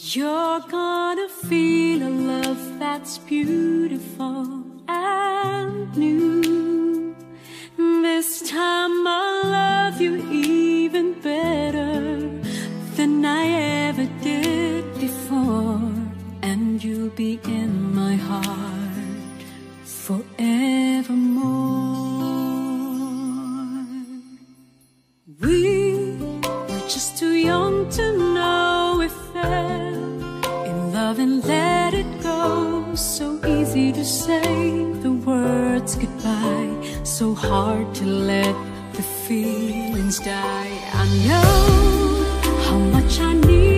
You're gonna feel a love that's beautiful and new. This time I'll love you even better than I ever did before, and you'll be in my heart forevermore. We were just too young to know we fell in love and let it go. So easy to say the words goodbye, so hard to let the feelings die. I know how much I need